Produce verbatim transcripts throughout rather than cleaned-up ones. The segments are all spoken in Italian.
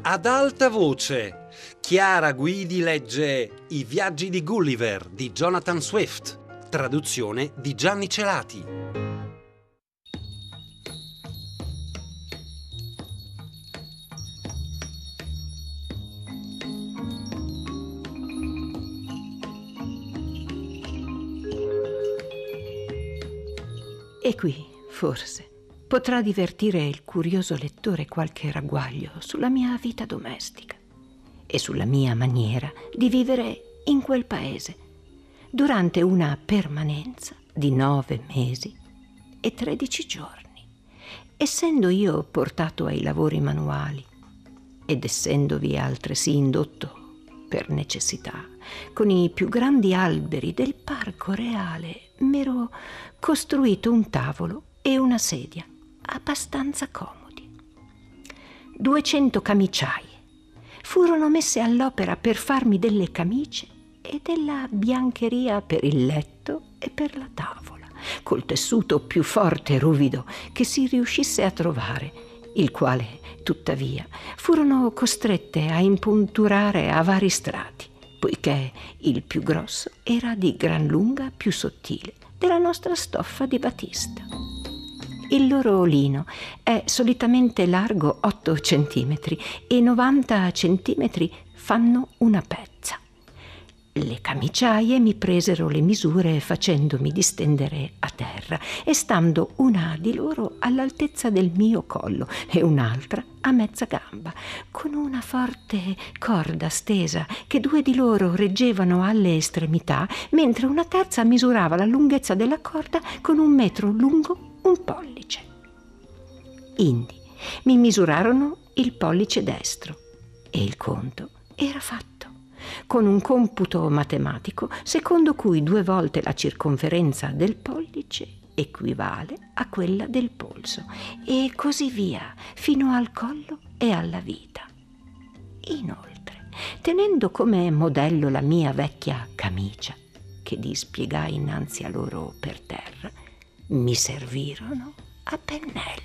Ad alta voce, Chiara Guidi legge I viaggi di Gulliver di Jonathan Swift, traduzione di Gianni Celati. E qui, forse, potrà divertire il curioso lettore qualche ragguaglio sulla mia vita domestica e sulla mia maniera di vivere in quel paese durante una permanenza di nove mesi e tredici giorni, essendo io portato ai lavori manuali ed essendovi altresì indotto per necessità con i più grandi alberi del parco reale, m'ero costruito un tavolo e una sedia abbastanza comodi. Duecento camiciaie furono messe all'opera per farmi delle camicie e della biancheria per il letto e per la tavola, col tessuto più forte e ruvido che si riuscisse a trovare, il quale, tuttavia, furono costrette a impunturare a vari strati, poiché il più grosso era di gran lunga più sottile della nostra stoffa di batista. Il loro lino è solitamente largo otto centimetri e novanta centimetri fanno una pezza. Le camiciaie mi presero le misure facendomi distendere a terra e stando una di loro all'altezza del mio collo e un'altra a mezza gamba, con una forte corda stesa che due di loro reggevano alle estremità, mentre una terza misurava la lunghezza della corda con un metro lungo un pollice. Indi mi misurarono il pollice destro e il conto era fatto, con un computo matematico secondo cui due volte la circonferenza del pollice equivale a quella del polso e così via fino al collo e alla vita. Inoltre, tenendo come modello la mia vecchia camicia, che dispiegai innanzi a loro per terra, mi servirono a pennello.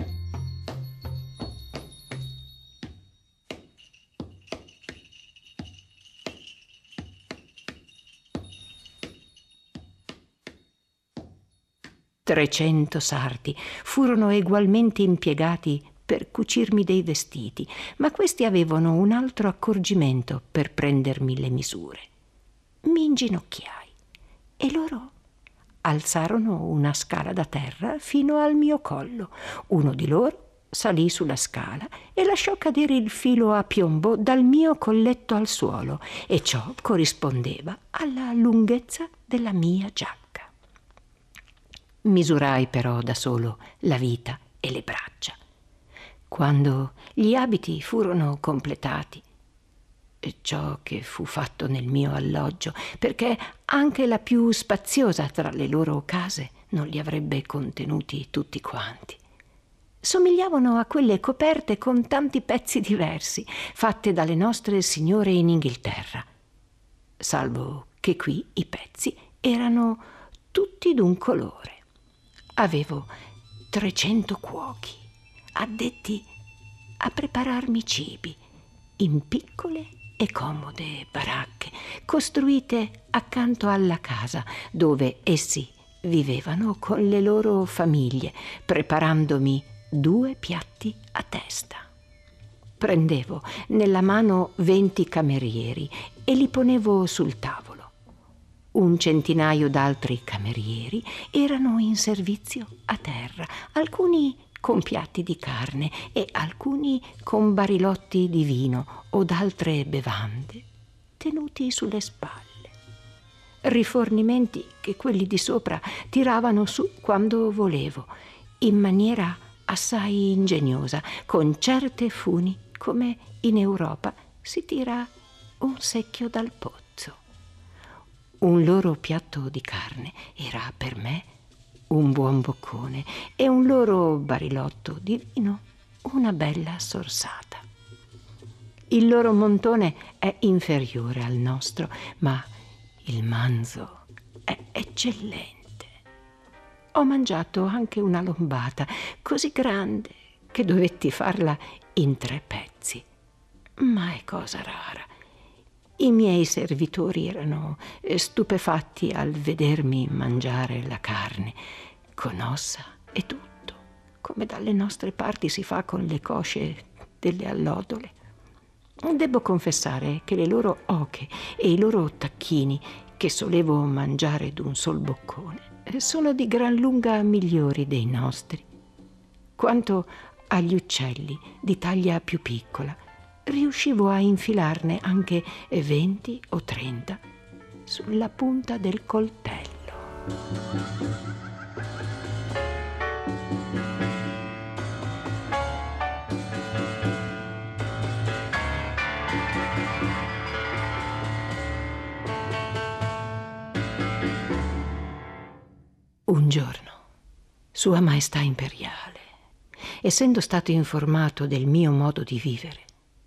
Trecento sarti furono egualmente impiegati per cucirmi dei vestiti, ma questi avevano un altro accorgimento per prendermi le misure. Mi inginocchiai e loro alzarono una scala da terra fino al mio collo. Uno di loro salì sulla scala e lasciò cadere il filo a piombo dal mio colletto al suolo, e ciò corrispondeva alla lunghezza della mia giacca. Misurai però da solo la vita e le braccia. Quando gli abiti furono completati, e ciò che fu fatto nel mio alloggio, perché anche la più spaziosa tra le loro case non li avrebbe contenuti tutti quanti, somigliavano a quelle coperte con tanti pezzi diversi, fatte dalle nostre signore in Inghilterra, salvo che qui i pezzi erano tutti d'un colore. Avevo trecento cuochi addetti a prepararmi cibi in piccole e comode baracche costruite accanto alla casa dove essi vivevano con le loro famiglie, preparandomi due piatti a testa. Prendevo nella mano venti camerieri e li ponevo sul tavolo. Un centinaio d'altri camerieri erano in servizio a terra, alcuni con piatti di carne e alcuni con barilotti di vino o d'altre bevande tenuti sulle spalle. Rifornimenti che quelli di sopra tiravano su quando volevo, in maniera assai ingegnosa, con certe funi come in Europa si tira un secchio dal pozzo. Un loro piatto di carne era per me un buon boccone e un loro barilotto di vino una bella sorsata. Il loro montone è inferiore al nostro, ma il manzo è eccellente. Ho mangiato anche una lombata così grande che dovetti farla in tre pezzi. ma è cosa rara. I miei servitori erano stupefatti al vedermi mangiare la carne, con ossa e tutto, come dalle nostre parti si fa con le cosce delle allodole. Devo confessare che le loro oche e i loro tacchini, che solevo mangiare d'un sol boccone, sono di gran lunga migliori dei nostri. Quanto agli uccelli di taglia più piccola, riuscivo a infilarne anche venti o trenta sulla punta del coltello. Un giorno, Sua Maestà Imperiale, essendo stato informato del mio modo di vivere,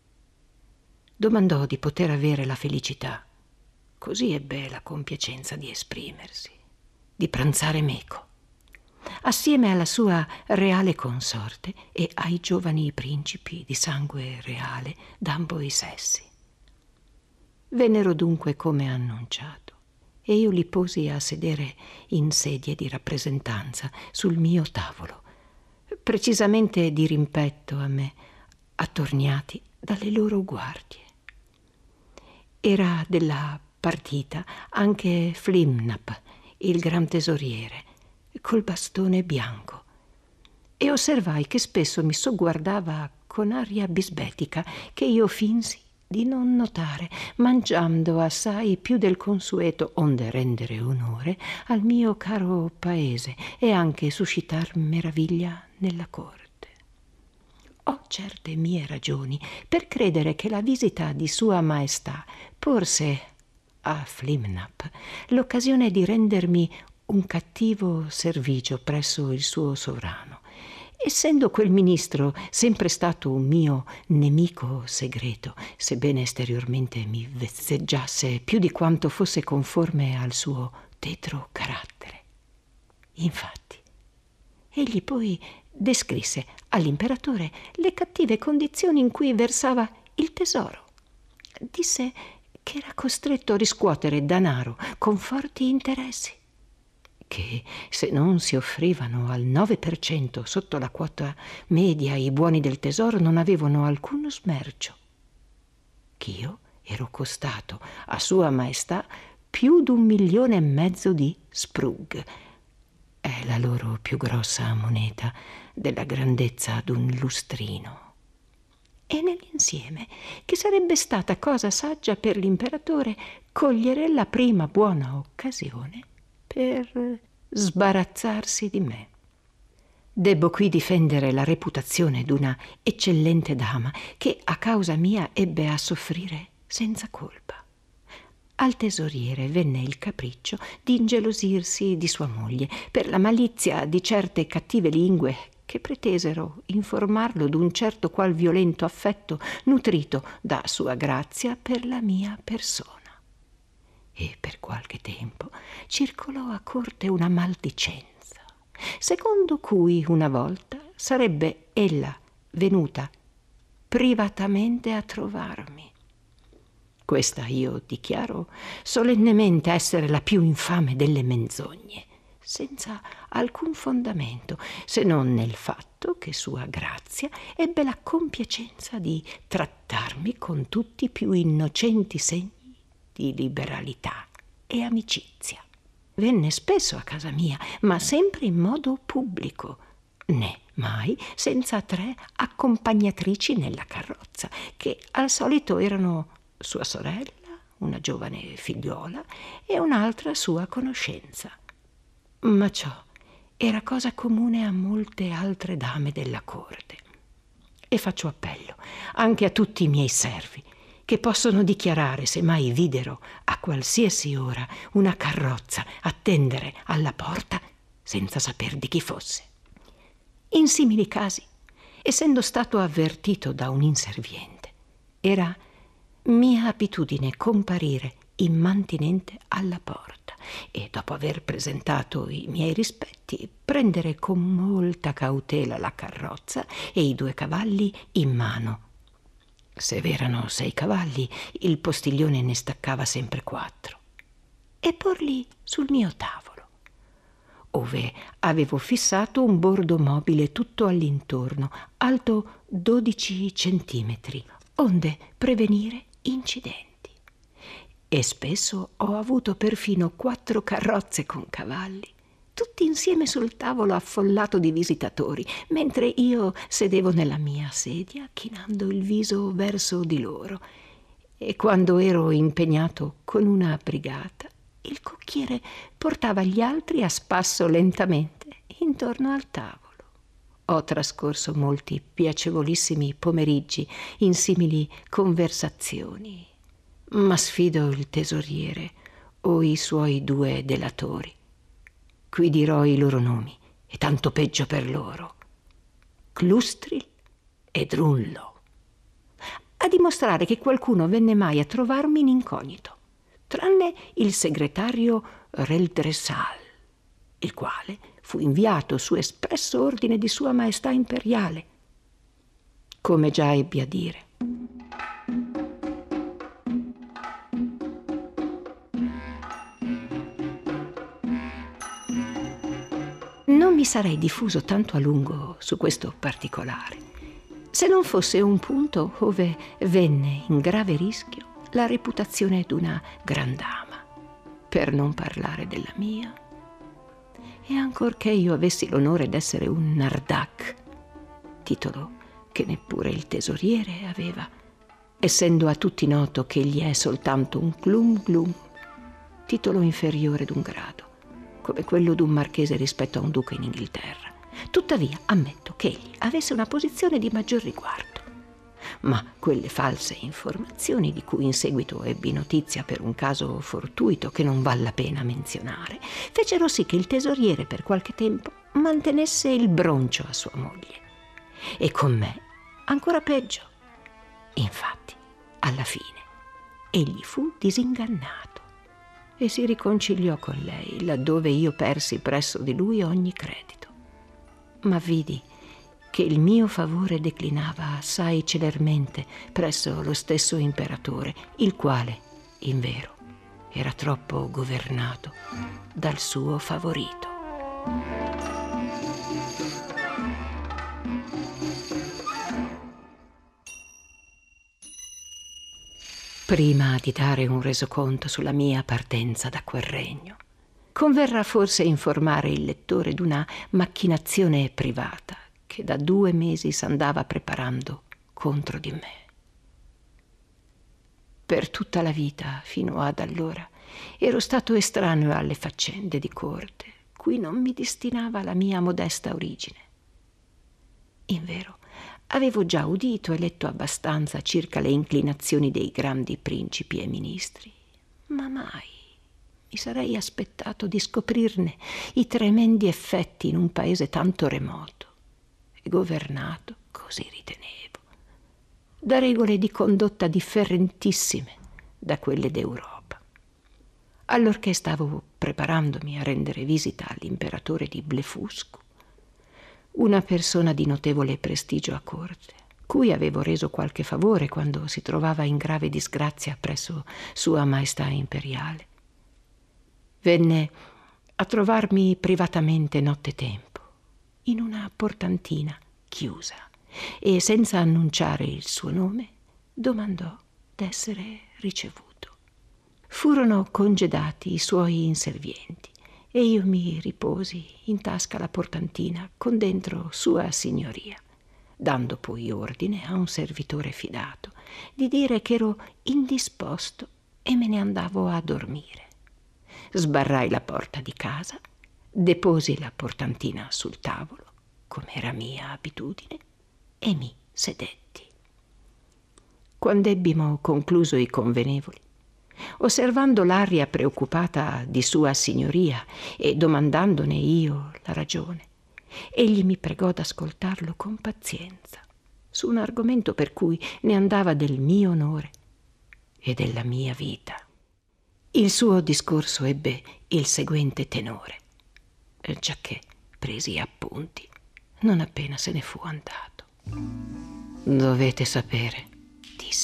domandò di poter avere la felicità, così ebbe la compiacenza di esprimersi, di pranzare meco, assieme alla sua reale consorte e ai giovani principi di sangue reale d'ambo i sessi. Vennero dunque come annunciato, e io li posi a sedere in sedie di rappresentanza sul mio tavolo, precisamente di rimpetto a me, attorniati dalle loro guardie. Era della partita anche Flimnap, il gran tesoriere, col bastone bianco, e osservai che spesso mi sogguardava con aria bisbetica che io finsi di non notare, mangiando assai più del consueto, onde rendere onore al mio caro paese e anche suscitar meraviglia nella corte. Ho certe mie ragioni per credere che la visita di Sua Maestà porse a Flimnap l'occasione di rendermi un cattivo servigio presso il suo sovrano, essendo quel ministro sempre stato un mio nemico segreto, sebbene esteriormente mi vezzeggiasse più di quanto fosse conforme al suo tetro carattere. Infatti, egli poi descrisse all'imperatore le cattive condizioni in cui versava il tesoro. Disse che era costretto a riscuotere danaro con forti interessi, che se non si offrivano al nove per cento sotto la quota media i buoni del tesoro non avevano alcuno smercio, ch'io ero costato a Sua Maestà più d'un milione e mezzo di sprug, è la loro più grossa moneta della grandezza d'un lustrino, e nell'insieme che sarebbe stata cosa saggia per l'imperatore cogliere la prima buona occasione per sbarazzarsi di me. Debbo qui difendere la reputazione d'una eccellente dama che a causa mia ebbe a soffrire senza colpa. Al tesoriere venne il capriccio di ingelosirsi di sua moglie per la malizia di certe cattive lingue che pretesero informarlo d'un certo qual violento affetto nutrito da Sua Grazia per la mia persona. E per qualche tempo circolò a corte una maldicenza, secondo cui una volta sarebbe ella venuta privatamente a trovarmi. Questa io dichiaro solennemente essere la più infame delle menzogne, senza alcun fondamento, se non nel fatto che Sua Grazia ebbe la compiacenza di trattarmi con tutti i più innocenti segni di liberalità e amicizia. Venne spesso a casa mia, ma sempre in modo pubblico, né mai senza tre accompagnatrici nella carrozza, che al solito erano sua sorella, una giovane figliuola e un'altra sua conoscenza. Ma ciò era cosa comune a molte altre dame della corte. E faccio appello anche a tutti i miei servi, che possono dichiarare se mai videro a qualsiasi ora una carrozza attendere alla porta senza saper di chi fosse. In simili casi, essendo stato avvertito da un inserviente, era mia abitudine comparire immantinente alla porta e, dopo aver presentato i miei rispetti, prendere con molta cautela la carrozza e i due cavalli in mano, Se v'erano sei cavalli, il postiglione ne staccava sempre quattro, e porli sul mio tavolo, ove avevo fissato un bordo mobile tutto all'intorno, alto dodici centimetri, onde prevenire incidenti. E spesso ho avuto perfino quattro carrozze con cavalli, tutti insieme sul tavolo affollato di visitatori, mentre io sedevo nella mia sedia, chinando il viso verso di loro. E quando ero impegnato con una brigata, il cocchiere portava gli altri a spasso lentamente intorno al tavolo. Ho trascorso molti piacevolissimi pomeriggi in simili conversazioni, ma sfido il tesoriere o i suoi due delatori. Qui dirò i loro nomi, e tanto peggio per loro: Clustril e Drunlo, a dimostrare che qualcuno venne mai a trovarmi in incognito, tranne il segretario Reldresal, il quale fu inviato su espresso ordine di Sua Maestà Imperiale. Come già ebbi a dire, non mi sarei diffuso tanto a lungo su questo particolare, se non fosse un punto ove venne in grave rischio la reputazione d'una gran dama, per non parlare della mia. E ancorché io avessi l'onore d'essere un Nardak, titolo che neppure il tesoriere aveva, essendo a tutti noto che egli è soltanto un glum glum, titolo inferiore d'un grado, come quello d'un marchese rispetto a un duca in Inghilterra. Tuttavia ammetto che egli avesse una posizione di maggior riguardo. Ma quelle false informazioni di cui in seguito ebbi notizia per un caso fortuito che non val la pena menzionare, fecero sì che il tesoriere per qualche tempo mantenesse il broncio a sua moglie. E con me ancora peggio. Infatti, alla fine, egli fu disingannato e si riconciliò con lei, laddove io persi presso di lui ogni credito. Ma vidi che il mio favore declinava assai celermente presso lo stesso imperatore, il quale, invero, era troppo governato dal suo favorito. Prima di dare un resoconto sulla mia partenza da quel regno, converrà forse informare il lettore d'una macchinazione privata che da due mesi s'andava preparando contro di me. Per tutta la vita, fino ad allora, ero stato estraneo alle faccende di corte, cui non mi destinava la mia modesta origine. Invero, avevo già udito e letto abbastanza circa le inclinazioni dei grandi principi e ministri, ma mai mi sarei aspettato di scoprirne i tremendi effetti in un paese tanto remoto e governato, così ritenevo, da regole di condotta differentissime da quelle d'Europa. Allorché stavo preparandomi a rendere visita all'imperatore di Blefuscu, una persona di notevole prestigio a corte, cui avevo reso qualche favore quando si trovava in grave disgrazia presso Sua Maestà Imperiale, venne a trovarmi privatamente nottetempo in una portantina chiusa e, senza annunciare il suo nome, domandò d'essere ricevuto. Furono congedati i suoi inservienti e io mi riposi in tasca la portantina con dentro Sua Signoria, dando poi ordine a un servitore fidato di dire che ero indisposto e me ne andavo a dormire. Sbarrai la porta di casa, deposi la portantina sul tavolo, come era mia abitudine, e mi sedetti. Quando ebbimo concluso i convenevoli, osservando l'aria preoccupata di Sua Signoria e domandandone io la ragione, egli mi pregò d'ascoltarlo con pazienza su un argomento per cui ne andava del mio onore e della mia vita. Il suo discorso ebbe il seguente tenore, giacché presi appunti non appena se ne fu andato. Dovete sapere, disse,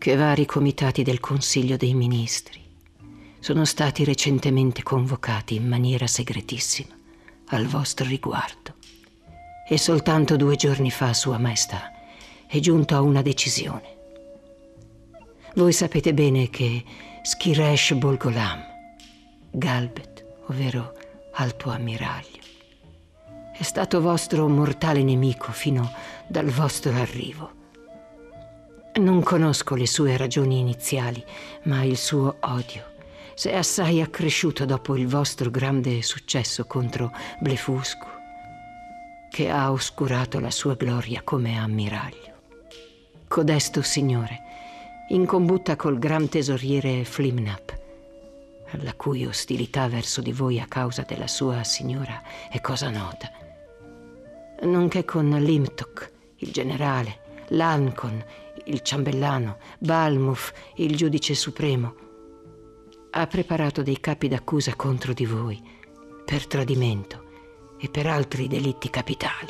che vari comitati del Consiglio dei Ministri sono stati recentemente convocati in maniera segretissima al vostro riguardo. E soltanto due giorni fa Sua Maestà è giunto a una decisione. Voi sapete bene che Skiresh Bolgolam, Galbet, ovvero Alto Ammiraglio, è stato vostro mortale nemico fino dal vostro arrivo. Non conosco le sue ragioni iniziali, ma il suo odio si è assai accresciuto dopo il vostro grande successo contro Blefuscu, che ha oscurato la sua gloria come ammiraglio. Codesto signore, in combutta col gran tesoriere Flimnap, la cui ostilità verso di voi a causa della sua signora è cosa nota, nonché con Limtok, il generale, Lancon, il ciambellano, Balmuf, il giudice supremo, ha preparato dei capi d'accusa contro di voi per tradimento e per altri delitti capitali.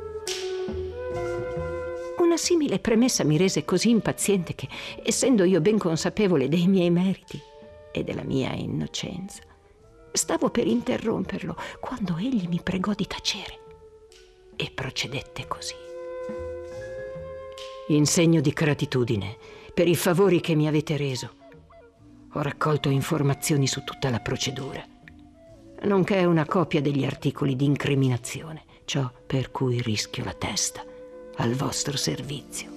Una simile premessa mi rese così impaziente che, essendo io ben consapevole dei miei meriti e della mia innocenza, stavo per interromperlo quando egli mi pregò di tacere e procedette così. In segno di gratitudine per i favori che mi avete reso, ho raccolto informazioni su tutta la procedura, nonché una copia degli articoli di incriminazione, ciò per cui rischio la testa al vostro servizio.